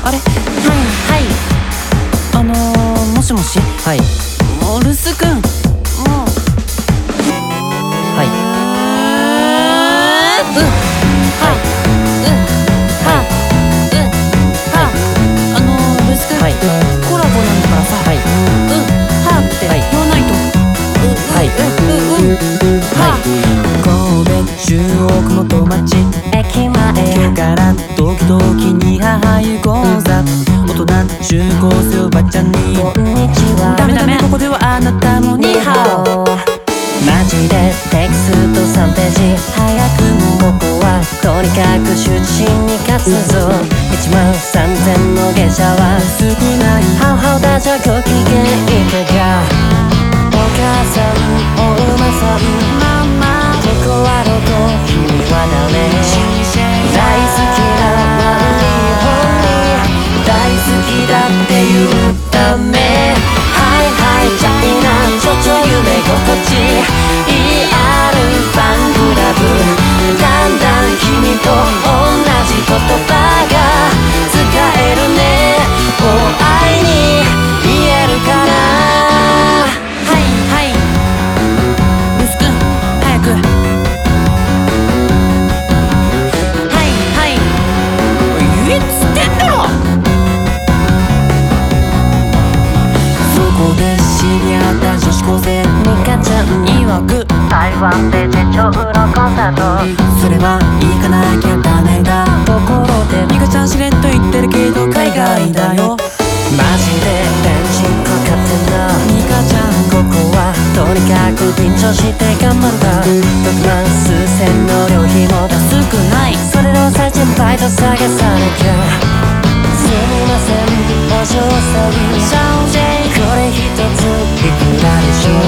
あれ、はい、もしもし。 はい。 もう留守くん、もうはい。 留守くん、 はい。 コラボなんだからさ、 はい。 はってはい言わないと。 はい。はい。 神戸中央区元町駅前、今日からドキドキに母行こうさ。大人中高生おばちゃんにこんにちは。ダメダメ、ここではあなたもニーハオ。マジでテキスト3ページ早くもここはとにかく出身に勝つぞ。1万3000の下車は少ない。ハウハウだじゃご機嫌いかが。お母さん、お馬さん、ママ、ここはどこ、君は誰。大好きな悪い方に大好きだって言うため。はいはいチャイナちょちょ夢心地 ER ファンクラブ。だんだん君と同じ言葉が使えるね。もう愛に言えるかな。はいはい留守くん早く。はいはい言えっつってんだろ。そこで知り合った女子高生ミカちゃん曰く台湾で手帳鱗だと。それは行かなきゃダメだ。ところでミカちゃんしれっと言ってるけど海外だよ。マジでベンチンかかってんなミカちゃん。ここはとにかく緊張して頑張るが6万数千の旅費も安くない。それの最賃バイト探さなきゃ。すみませんお嬢さん、これ一ついくらでしょう。